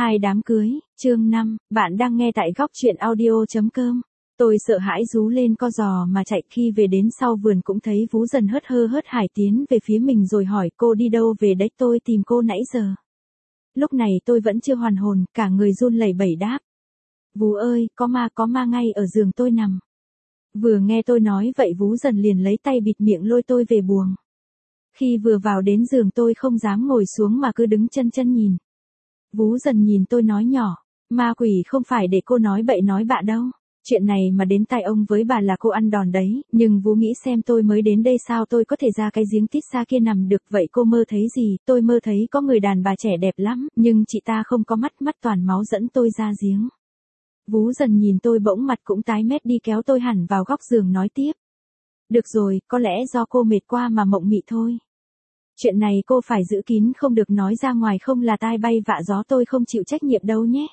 Hai đám cưới, chương 5, bạn đang nghe tại góc truyện audio.com. Tôi sợ hãi rú lên co giò mà chạy, khi về đến sau vườn cũng thấy Vú Dần hớt hơ hớt hải tiến về phía mình rồi hỏi cô đi đâu về đấy, tôi tìm cô nãy giờ. Lúc này tôi vẫn chưa hoàn hồn, cả người run lẩy bẩy đáp. Vú ơi, có ma ngay ở giường tôi nằm. Vừa nghe tôi nói vậy Vú Dần liền lấy tay bịt miệng lôi tôi về buồng. Khi vừa vào đến giường tôi không dám ngồi xuống mà cứ đứng chân nhìn. Vú Dần nhìn tôi nói nhỏ, ma quỷ không phải để cô nói bậy nói bạ đâu. Chuyện này mà đến tai ông với bà là cô ăn đòn đấy, nhưng Vú nghĩ xem tôi mới đến đây sao tôi có thể ra cái giếng tít xa kia nằm được, vậy cô mơ thấy gì? Tôi mơ thấy có người đàn bà trẻ đẹp lắm, nhưng chị ta không có mắt toàn máu dẫn tôi ra giếng. Vú Dần nhìn tôi bỗng mặt cũng tái mét đi kéo tôi hẳn vào góc giường nói tiếp. Được rồi, có lẽ do cô mệt quá mà mộng mị thôi. Chuyện này cô phải giữ kín không được nói ra ngoài không là tai bay vạ gió, tôi không chịu trách nhiệm đâu nhé.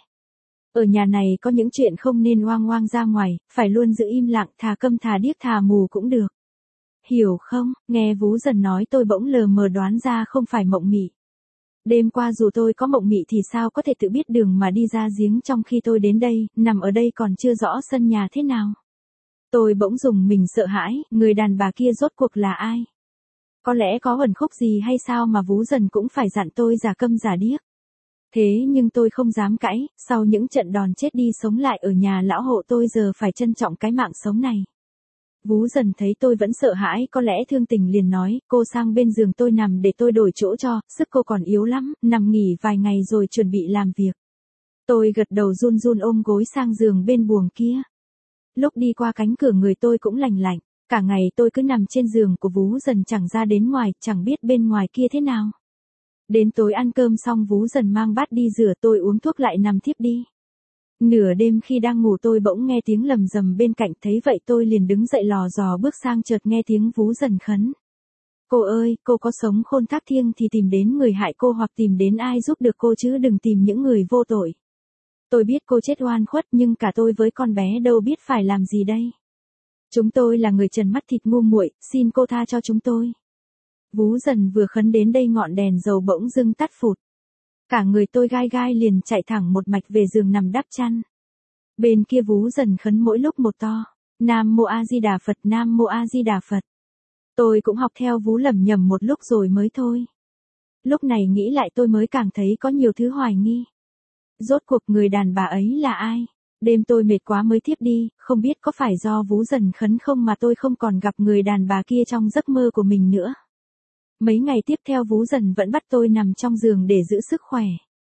Ở nhà này có những chuyện không nên oang ra ngoài, phải luôn giữ im lặng, thà câm thà điếc thà mù cũng được. Hiểu không? Nghe Vú Dần nói tôi bỗng lờ mờ đoán ra không phải mộng mị. Đêm qua dù tôi có mộng mị thì sao có thể tự biết đường mà đi ra giếng trong khi tôi đến đây, nằm ở đây còn chưa rõ sân nhà thế nào. Tôi bỗng rùng mình sợ hãi, người đàn bà kia rốt cuộc là ai? Có lẽ có ẩn khúc gì hay sao mà Vú Dần cũng phải dặn tôi giả câm giả điếc. Thế nhưng tôi không dám cãi, sau những trận đòn chết đi sống lại ở nhà lão hộ tôi giờ phải trân trọng cái mạng sống này. Vú Dần thấy tôi vẫn sợ hãi có lẽ thương tình liền nói, cô sang bên giường tôi nằm để tôi đổi chỗ cho, sức cô còn yếu lắm, nằm nghỉ vài ngày rồi chuẩn bị làm việc. Tôi gật đầu run ôm gối sang giường bên buồng kia. Lúc đi qua cánh cửa người tôi cũng lành lạnh. Cả ngày tôi cứ nằm trên giường của Vú Dần chẳng ra đến ngoài, chẳng biết bên ngoài kia thế nào. Đến tối ăn cơm xong Vú Dần mang bát đi rửa, tôi uống thuốc lại nằm thiếp đi. Nửa đêm khi đang ngủ tôi bỗng nghe tiếng lầm rầm bên cạnh, thấy vậy tôi liền đứng dậy lò dò bước sang, chợt nghe tiếng Vú Dần khấn. Cô ơi, cô có sống khôn thác thiêng thì tìm đến người hại cô hoặc tìm đến ai giúp được cô chứ đừng tìm những người vô tội. Tôi biết cô chết oan khuất nhưng cả tôi với con bé đâu biết phải làm gì đây. Chúng tôi là người trần mắt thịt ngu muội, xin cô tha cho chúng tôi. Vú Dần vừa khấn đến đây ngọn đèn dầu bỗng dưng tắt phụt. Cả người tôi gai liền chạy thẳng một mạch về giường nằm đắp chăn. Bên kia Vú Dần khấn mỗi lúc một to. Nam Mô A Di Đà Phật, Nam Mô A Di Đà Phật. Tôi cũng học theo Vú lẩm nhẩm một lúc rồi mới thôi. Lúc này nghĩ lại tôi mới càng thấy có nhiều thứ hoài nghi. Rốt cuộc người đàn bà ấy là ai? Đêm tôi mệt quá mới thiếp đi, không biết có phải do Vú Dần khấn không mà tôi không còn gặp người đàn bà kia trong giấc mơ của mình nữa. Mấy ngày tiếp theo Vú Dần vẫn bắt tôi nằm trong giường để giữ sức khỏe.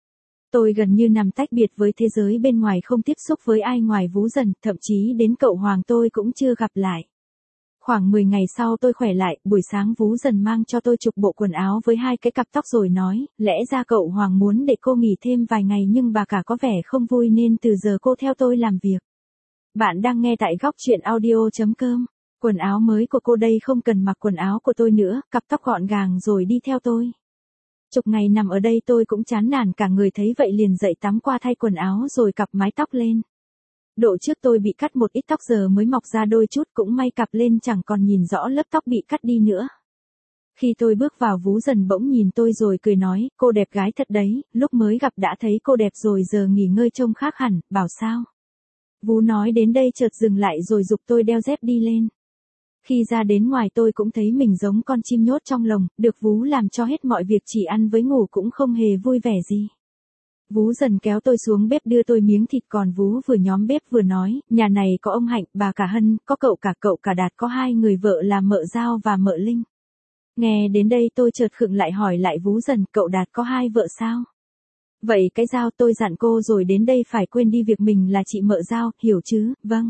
Tôi gần như nằm tách biệt với thế giới bên ngoài, không tiếp xúc với ai ngoài Vú Dần, thậm chí đến cậu Hoàng tôi cũng chưa gặp lại. Khoảng 10 ngày sau tôi khỏe lại, buổi sáng Vú Dần mang cho tôi chục bộ quần áo với 2 cái cặp tóc rồi nói, lẽ ra cậu Hoàng muốn để cô nghỉ thêm vài ngày nhưng bà cả có vẻ không vui nên từ giờ cô theo tôi làm việc. Bạn đang nghe tại góc truyện audio.com. Quần áo mới của cô đây, không cần mặc quần áo của tôi nữa, cặp tóc gọn gàng rồi đi theo tôi. Chục ngày nằm ở đây tôi cũng chán nản cả người, thấy vậy liền dậy tắm qua thay quần áo rồi cặp mái tóc lên. Độ trước tôi bị cắt một ít tóc giờ mới mọc ra đôi chút, cũng may cặp lên chẳng còn nhìn rõ lớp tóc bị cắt đi nữa. Khi tôi bước vào Vú Dần bỗng nhìn tôi rồi cười nói, cô đẹp gái thật đấy, lúc mới gặp đã thấy cô đẹp rồi giờ nghỉ ngơi trông khác hẳn, bảo sao. Vú nói đến đây chợt dừng lại rồi giục tôi đeo dép đi lên. Khi ra đến ngoài tôi cũng thấy mình giống con chim nhốt trong lồng, được Vú làm cho hết mọi việc, chỉ ăn với ngủ cũng không hề vui vẻ gì. Vú Dần kéo tôi xuống bếp đưa tôi miếng thịt, còn Vú vừa nhóm bếp vừa nói, nhà này có ông Hạnh, bà cả Hân, có cậu cả Đạt, có 2 người vợ là mợ Giao và mợ Linh. Nghe đến đây tôi chợt khựng lại hỏi lại Vú Dần, cậu Đạt có 2 vợ sao? Vậy cái Giao tôi dặn cô rồi đến đây phải quên đi việc mình là chị mợ Giao, hiểu chứ? Vâng.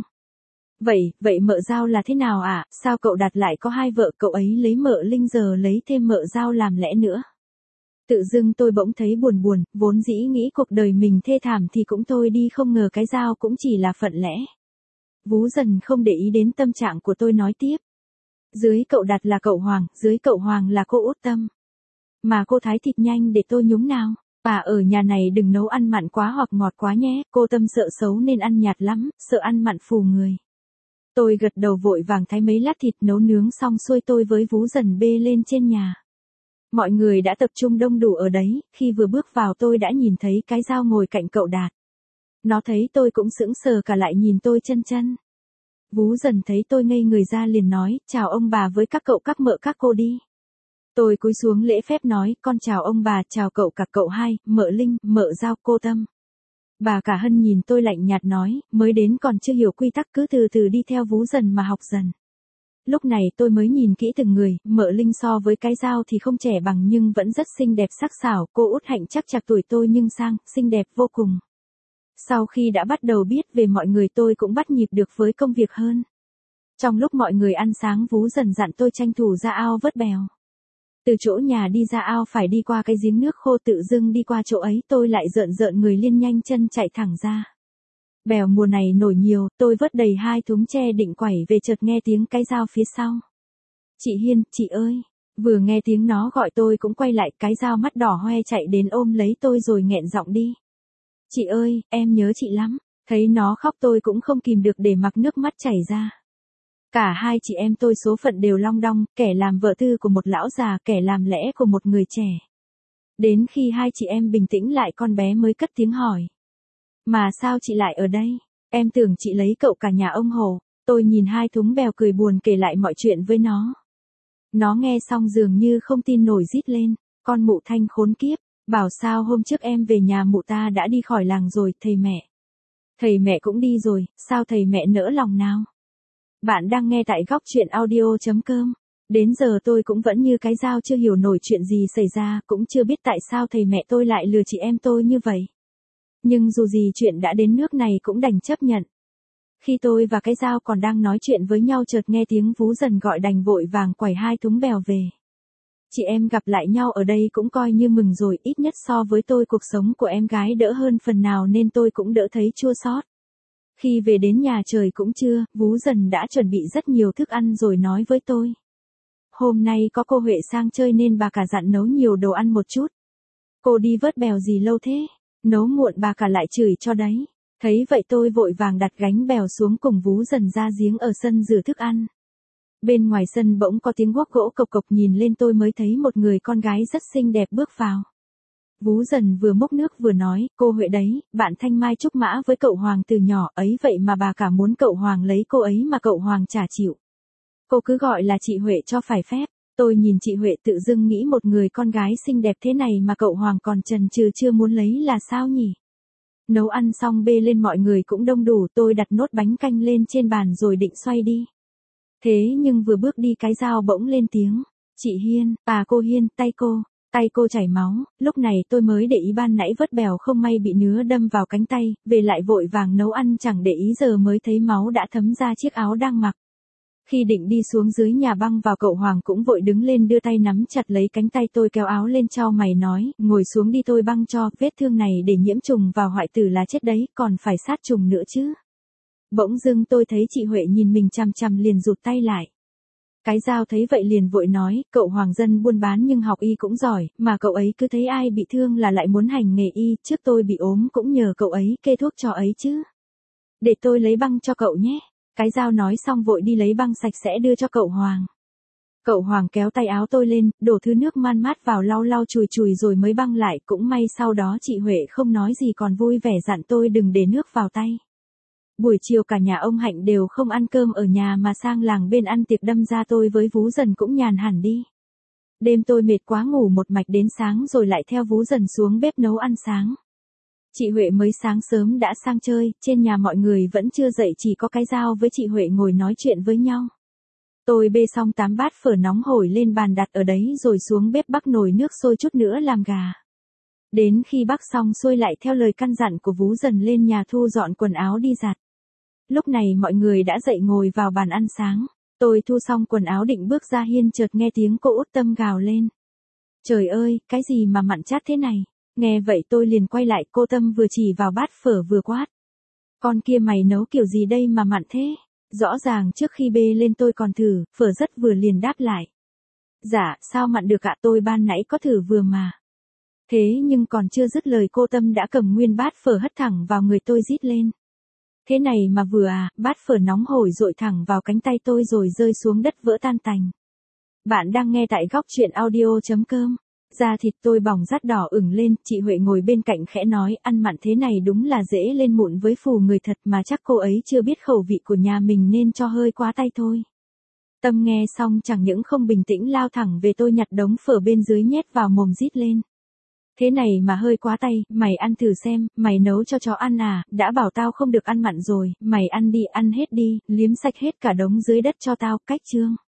Vậy mợ Giao là thế nào ạ? Sao cậu Đạt lại có 2 vợ, cậu ấy lấy mợ Linh giờ lấy thêm mợ Giao làm lẽ nữa? Tự dưng tôi bỗng thấy buồn, vốn dĩ nghĩ cuộc đời mình thê thảm thì cũng thôi đi, không ngờ cái Giao cũng chỉ là phận lẽ. Vú Dần không để ý đến tâm trạng của tôi nói tiếp. Dưới cậu Đạt là cậu Hoàng, dưới cậu Hoàng là cô Út Tâm. Mà cô thái thịt nhanh để tôi nhúng nào. Bà ở nhà này đừng nấu ăn mặn quá hoặc ngọt quá nhé, cô Tâm sợ xấu nên ăn nhạt lắm, sợ ăn mặn phù người. Tôi gật đầu vội vàng thái mấy lát thịt nấu nướng xong xuôi tôi với Vú Dần bê lên trên nhà. Mọi người đã tập trung đông đủ ở đấy, khi vừa bước vào tôi đã nhìn thấy cái dao ngồi cạnh cậu Đạt. Nó thấy tôi cũng sững sờ cả lại nhìn tôi chân chân. Vú Dần thấy tôi ngây người ra liền nói, chào ông bà với các cậu các mợ các cô đi. Tôi cúi xuống lễ phép nói, con chào ông bà, chào cậu cả cậu hai, mợ Linh, mợ Giao, cô Tâm. Bà cả Hân nhìn tôi lạnh nhạt nói, mới đến còn chưa hiểu quy tắc cứ từ từ đi theo Vú Dần mà học dần. Lúc này tôi mới nhìn kỹ từng người, mợ Linh so với cái Giao thì không trẻ bằng nhưng vẫn rất xinh đẹp sắc sảo, cô Út Hạnh chắc chạc tuổi tôi nhưng sang, xinh đẹp vô cùng. Sau khi đã bắt đầu biết về mọi người tôi cũng bắt nhịp được với công việc hơn. Trong lúc mọi người ăn sáng Vú Dần dặn tôi tranh thủ ra ao vớt bèo. Từ chỗ nhà đi ra ao phải đi qua cái giếng nước khô tự dưng đi qua chỗ ấy tôi lại rợn rợn người liên nhanh chân chạy thẳng ra. Bèo mùa này nổi nhiều, tôi vớt đầy 2 thúng tre định quẩy về chợt nghe tiếng cái Giao phía sau. Chị Hiên, chị ơi. Vừa nghe tiếng nó gọi tôi cũng quay lại, cái Giao mắt đỏ hoe chạy đến ôm lấy tôi rồi nghẹn giọng đi. Chị ơi, em nhớ chị lắm. Thấy nó khóc tôi cũng không kìm được để mặc nước mắt chảy ra. Cả hai chị em tôi số phận đều long đong, kẻ làm vợ tư của một lão già, kẻ làm lẽ của một người trẻ. Đến khi hai chị em bình tĩnh lại con bé mới cất tiếng hỏi. Mà sao chị lại ở đây? Em tưởng chị lấy cậu cả nhà ông Hồ. Tôi nhìn 2 thúng bèo cười buồn kể lại mọi chuyện với nó. Nó nghe xong dường như không tin nổi rít lên. Con mụ Thanh khốn kiếp. Bảo sao hôm trước em về nhà mụ ta đã đi khỏi làng rồi, thầy mẹ. Thầy mẹ cũng đi rồi, sao thầy mẹ nỡ lòng nào? Bạn đang nghe tại góc chuyện audio.com. Đến giờ tôi cũng vẫn như cái Giao chưa hiểu nổi chuyện gì xảy ra, cũng chưa biết tại sao thầy mẹ tôi lại lừa chị em tôi như vậy. Nhưng dù gì chuyện đã đến nước này cũng đành chấp nhận. Khi tôi và cái Giao còn đang nói chuyện với nhau chợt nghe tiếng Vú Dần gọi đành vội vàng quẩy 2 thúng bèo về. Chị em gặp lại nhau ở đây cũng coi như mừng rồi, ít nhất so với tôi cuộc sống của em gái đỡ hơn phần nào nên tôi cũng đỡ thấy chua xót. Khi về đến nhà trời cũng trưa, Vú Dần đã chuẩn bị rất nhiều thức ăn rồi nói với tôi. Hôm nay có cô Huệ sang chơi nên bà cả dặn nấu nhiều đồ ăn một chút. Cô đi vớt bèo gì lâu thế? Nấu muộn bà cả lại chửi cho đấy. Thấy vậy tôi vội vàng đặt gánh bèo xuống cùng Vú Dần ra giếng ở sân rửa thức ăn. Bên ngoài sân bỗng có tiếng guốc gỗ cộc cộc, nhìn lên tôi mới thấy một người con gái rất xinh đẹp bước vào. Vú Dần vừa múc nước vừa nói, cô Huệ đấy, bạn thanh mai trúc mã với cậu Hoàng từ nhỏ ấy vậy mà bà cả muốn cậu Hoàng lấy cô ấy mà cậu Hoàng chả chịu. Cô cứ gọi là chị Huệ cho phải phép. Tôi nhìn chị Huệ tự dưng nghĩ một người con gái xinh đẹp thế này mà cậu Hoàng còn chần chừ chưa muốn lấy là sao nhỉ? Nấu ăn xong bê lên mọi người cũng đông đủ, tôi đặt nốt bánh canh lên trên bàn rồi định xoay đi. Thế nhưng vừa bước đi cái Giao bỗng lên tiếng. Chị Hiên, cô Hiên, tay cô chảy máu. Lúc này tôi mới để ý ban nãy vớt bèo không may bị nứa đâm vào cánh tay, về lại vội vàng nấu ăn chẳng để ý giờ mới thấy máu đã thấm ra chiếc áo đang mặc. Khi định đi xuống dưới nhà băng vào cậu Hoàng cũng vội đứng lên đưa tay nắm chặt lấy cánh tay tôi kéo áo lên chau mày nói, ngồi xuống đi tôi băng cho, vết thương này để nhiễm trùng vào hoại tử là chết đấy, còn phải sát trùng nữa chứ. Bỗng dưng tôi thấy chị Huệ nhìn mình chằm chằm liền rụt tay lại. Cái Giao thấy vậy liền vội nói, cậu Hoàng dân buôn bán nhưng học y cũng giỏi, mà cậu ấy cứ thấy ai bị thương là lại muốn hành nghề y, trước tôi bị ốm cũng nhờ cậu ấy kê thuốc cho ấy chứ. Để tôi lấy băng cho cậu nhé. Cái Giao nói xong vội đi lấy băng sạch sẽ đưa cho cậu Hoàng. Cậu Hoàng kéo tay áo tôi lên, đổ thứ nước man mát vào lau lau chùi chùi rồi mới băng lại, cũng may sau đó chị Huệ không nói gì còn vui vẻ dặn tôi đừng để nước vào tay. Buổi chiều cả nhà ông Hạnh đều không ăn cơm ở nhà mà sang làng bên ăn tiệc, đâm ra tôi với Vú Dần cũng nhàn hẳn đi. Đêm tôi mệt quá ngủ một mạch đến sáng rồi lại theo Vú Dần xuống bếp nấu ăn sáng. Chị Huệ mới sáng sớm đã sang chơi, trên nhà mọi người vẫn chưa dậy, chỉ có cái Giao với chị Huệ ngồi nói chuyện với nhau. Tôi bê xong 8 bát phở nóng hổi lên bàn đặt ở đấy rồi xuống bếp bắc nồi nước sôi chút nữa làm gà. Đến khi bắc xong xuôi lại theo lời căn dặn của Vú Dần lên nhà thu dọn quần áo đi giặt. Lúc này mọi người đã dậy ngồi vào bàn ăn sáng. Tôi thu xong quần áo định bước ra hiên chợt nghe tiếng cô Út Tâm gào lên. Trời ơi, cái gì mà mặn chát thế này? Nghe vậy tôi liền quay lại, cô Tâm vừa chỉ vào bát phở vừa quát. Con kia mày nấu kiểu gì đây mà mặn thế? Rõ ràng trước khi bê lên tôi còn thử, phở rất vừa liền đáp lại. Dạ, sao mặn được ạ, tôi ban nãy có thử vừa mà. Thế nhưng còn chưa dứt lời cô Tâm đã cầm nguyên bát phở hất thẳng vào người tôi rít lên. Thế này mà vừa à, bát phở nóng hổi dội thẳng vào cánh tay tôi rồi rơi xuống đất vỡ tan tành. Bạn đang nghe tại góc chuyện audio.com. Da thịt tôi bỏng rát đỏ ửng lên, chị Huệ ngồi bên cạnh khẽ nói, ăn mặn thế này đúng là dễ lên mụn với phù người thật, mà chắc cô ấy chưa biết khẩu vị của nhà mình nên cho hơi quá tay thôi. Tâm nghe xong chẳng những không bình tĩnh lao thẳng về tôi nhặt đống phở bên dưới nhét vào mồm rít lên. Thế này mà hơi quá tay, mày ăn thử xem, mày nấu cho chó ăn à, đã bảo tao không được ăn mặn rồi, mày ăn đi, ăn hết đi, liếm sạch hết cả đống dưới đất cho tao, cách chương.